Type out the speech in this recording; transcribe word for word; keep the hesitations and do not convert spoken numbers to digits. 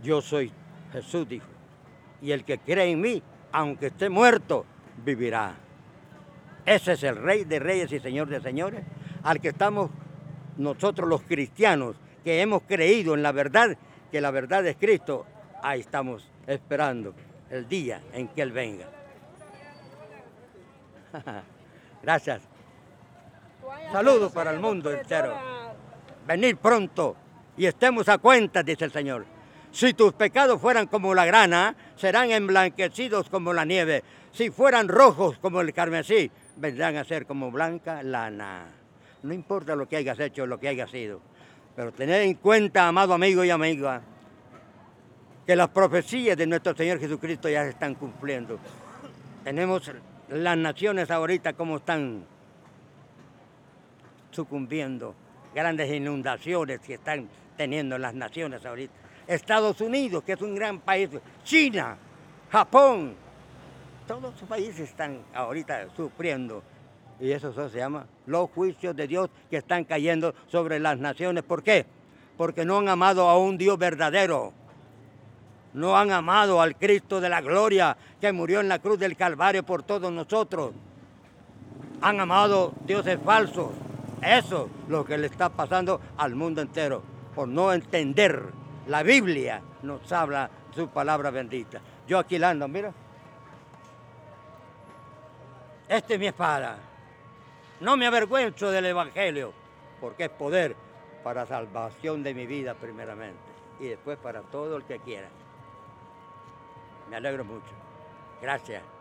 yo soy Jesús, dijo. Y el que cree en mí, aunque esté muerto, vivirá. Ese es el Rey de Reyes y Señor de Señores, al que estamos nosotros los cristianos, que hemos creído en la verdad, que la verdad es Cristo. Ahí estamos esperando el día en que Él venga. Gracias. Saludos para el mundo entero. Venid pronto y estemos a cuenta, dice el Señor. Si tus pecados fueran como la grana, serán emblanquecidos como la nieve. Si fueran rojos como el carmesí, vendrán a ser como blanca lana. No importa lo que hayas hecho o lo que hayas sido, pero tened en cuenta, amado amigo y amiga, que las profecías de nuestro Señor Jesucristo ya se están cumpliendo. Tenemos las naciones ahorita como están sucumbiendo, grandes inundaciones que están teniendo las naciones ahorita. Estados Unidos, que es un gran país, China, Japón, todos los países están ahorita sufriendo. Y eso se llama los juicios de Dios que están cayendo sobre las naciones. ¿Por qué? Porque no han amado a un Dios verdadero. No han amado al Cristo de la gloria que murió en la cruz del Calvario por todos nosotros. Han amado dioses falsos. Eso es lo que le está pasando al mundo entero. Por no entender, la Biblia nos habla su palabra bendita. Yo aquí la ando, mira. Esta es mi espada. No me avergüenzo del Evangelio, porque es poder para salvación de mi vida primeramente y después para todo el que quiera. Me alegro mucho. Gracias.